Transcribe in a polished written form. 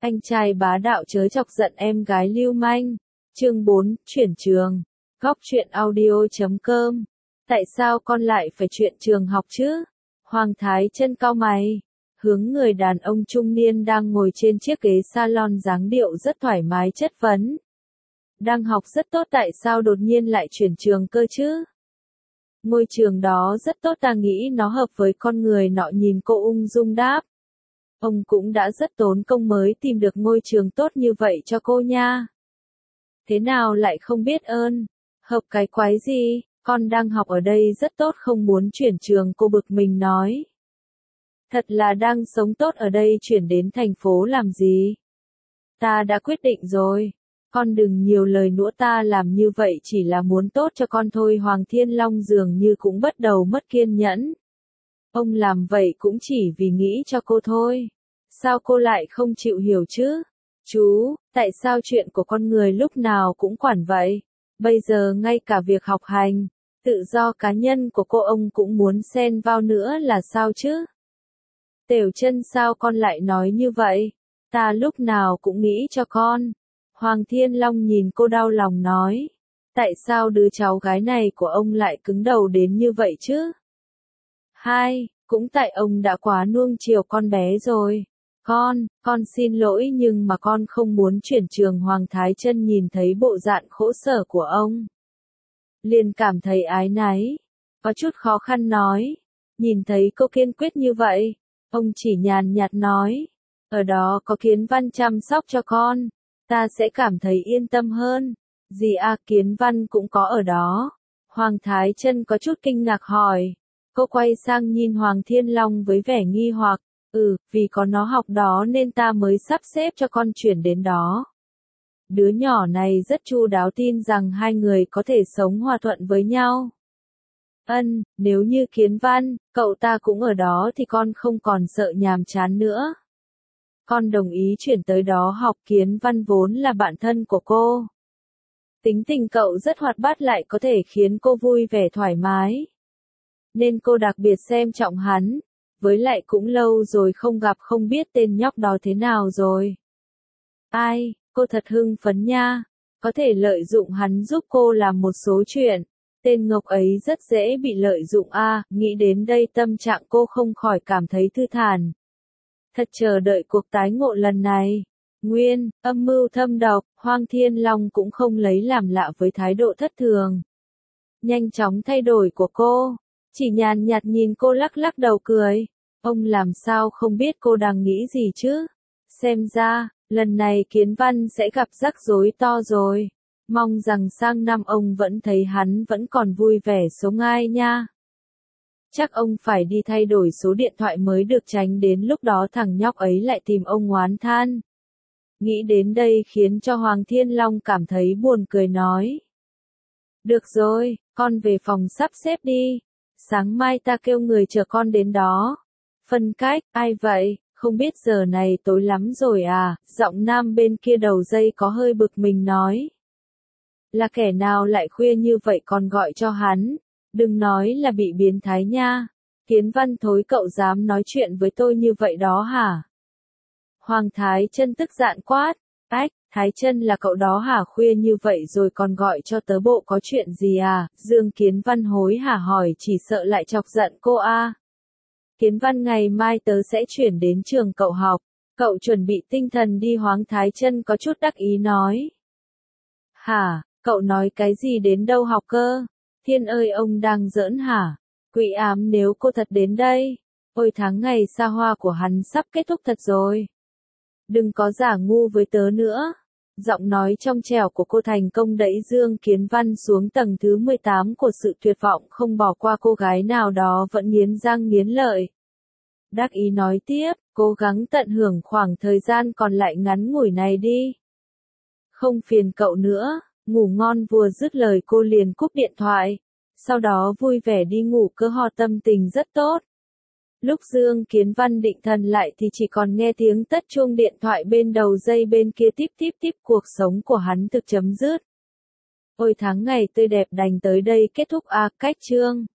Anh trai bá đạo chớ chọc giận em gái lưu manh. Chương 4, chuyển trường. Góc truyện audio.com. Tại sao con lại phải chuyển trường học chứ? Hoàng Thái Chân cau mày, hướng người đàn ông trung niên đang ngồi trên chiếc ghế salon dáng điệu rất thoải mái chất vấn. Đang học rất tốt tại sao đột nhiên lại chuyển trường cơ chứ? Ngôi trường đó rất tốt, ta nghĩ nó hợp với con người nọ, nhìn cô ung dung đáp. Ông cũng đã rất tốn công mới tìm được ngôi trường tốt như vậy cho cô nha. Thế nào lại không biết ơn? Hợp cái quái gì, con đang học ở đây rất tốt không muốn chuyển trường, cô bực mình nói. Thật là đang sống tốt ở đây, chuyển đến thành phố làm gì? Ta đã quyết định rồi. Con đừng nhiều lời nữa, ta làm như vậy chỉ là muốn tốt cho con thôi. Hoàng Thiên Long dường như cũng bắt đầu mất kiên nhẫn. Ông làm vậy cũng chỉ vì nghĩ cho cô thôi. Sao cô lại không chịu hiểu chứ? Chú, tại sao chuyện của con người lúc nào cũng quản vậy? Bây giờ ngay cả việc học hành, tự do cá nhân của cô ông cũng muốn xen vào nữa là sao chứ? Tiểu Chân, sao con lại nói như vậy? Ta lúc nào cũng nghĩ cho con. Hoàng Thiên Long nhìn cô đau lòng nói. Tại sao đứa cháu gái này của ông lại cứng đầu đến như vậy chứ? Cũng tại ông đã quá nuông chiều con bé rồi. Con xin lỗi nhưng mà con không muốn chuyển trường. Hoàng Thái Chân nhìn thấy bộ dạng khổ sở của ông, liền cảm thấy áy náy, có chút khó khăn nói. Nhìn thấy cô kiên quyết như vậy, ông chỉ nhàn nhạt nói, ở đó có Kiến Văn chăm sóc cho con, ta sẽ cảm thấy yên tâm hơn. Gì à, Kiến Văn cũng có ở đó? Hoàng Thái Chân có chút kinh ngạc hỏi. Cô quay sang nhìn Hoàng Thiên Long với vẻ nghi hoặc. Vì có nó học đó nên ta mới sắp xếp cho con chuyển đến đó. Đứa nhỏ này rất chu đáo, tin rằng hai người có thể sống hòa thuận với nhau. Nếu như Kiến Văn, cậu ta cũng ở đó thì con không còn sợ nhàm chán nữa. Con đồng ý chuyển tới đó học. Kiến Văn vốn là bạn thân của cô. Tính tình cậu rất hoạt bát lại có thể khiến cô vui vẻ thoải mái. Nên cô đặc biệt xem trọng hắn. Với lại cũng lâu rồi không gặp, không biết tên nhóc đó thế nào rồi. Cô thật hưng phấn nha. Có thể lợi dụng hắn giúp cô làm một số chuyện. Tên ngốc ấy rất dễ bị lợi dụng a. Nghĩ đến đây tâm trạng cô không khỏi cảm thấy thư thản. Thật chờ đợi cuộc tái ngộ lần này. Nguyên, âm mưu thâm độc, Hoàng Thiên Long cũng không lấy làm lạ với thái độ thất thường nhanh chóng thay đổi của cô. Chỉ nhàn nhạt nhìn cô lắc lắc đầu cười. Ông làm sao không biết cô đang nghĩ gì chứ? Xem ra, lần này Kiến Văn sẽ gặp rắc rối to rồi. Mong rằng sang năm ông vẫn thấy hắn vẫn còn vui vẻ sống ai nha. Chắc ông phải đi thay đổi số điện thoại mới được, tránh đến lúc đó thằng nhóc ấy lại tìm ông oán than. Nghĩ đến đây khiến cho Hoàng Thiên Long cảm thấy buồn cười nói. Được rồi, con về phòng sắp xếp đi. Sáng mai ta kêu người chở con đến đó. Phân cách, ai vậy, không biết giờ này tối lắm rồi à? Giọng nam bên kia đầu dây có hơi bực mình nói. Là kẻ nào lại khuya như vậy còn gọi cho hắn? Đừng nói là bị biến thái nha. Kiến Văn thối, cậu dám nói chuyện với tôi như vậy đó hả? Hoàng Thái Chân tức giận quát. Thái Chân là cậu đó hả? Khuya như vậy rồi còn gọi cho tớ, bộ có chuyện gì à? Dương Kiến Văn hối hả hỏi, chỉ sợ lại chọc giận cô a. Kiến Văn, ngày mai tớ sẽ chuyển đến trường cậu học. Cậu chuẩn bị tinh thần đi. Hoàng Thái Chân có chút đắc ý nói. Hả, cậu nói cái gì, đến đâu học cơ? Thiên ơi, ông đang giỡn hả? Quỷ ám, nếu cô thật đến đây. Ôi, tháng ngày xa hoa của hắn sắp kết thúc thật rồi. Đừng có giả ngu với tớ nữa. Giọng nói trong trẻo của cô thành công đẩy Dương Kiến Văn xuống tầng thứ 18 của sự tuyệt vọng, không bỏ qua cô gái nào đó vẫn nghiến răng nghiến lợi. Đắc ý nói tiếp, cố gắng tận hưởng khoảng thời gian còn lại ngắn ngủi này đi. Không phiền cậu nữa, ngủ ngon. Vừa dứt lời cô liền cúp điện thoại. Sau đó vui vẻ đi ngủ, cơ ho tâm tình rất tốt. Lúc Dương Kiến Văn định thần lại thì chỉ còn nghe tiếng tắt chuông điện thoại bên đầu dây bên kia típ típ típ. Cuộc sống của hắn thực chấm dứt. Ôi, tháng ngày tươi đẹp đành tới đây kết thúc. Cách chương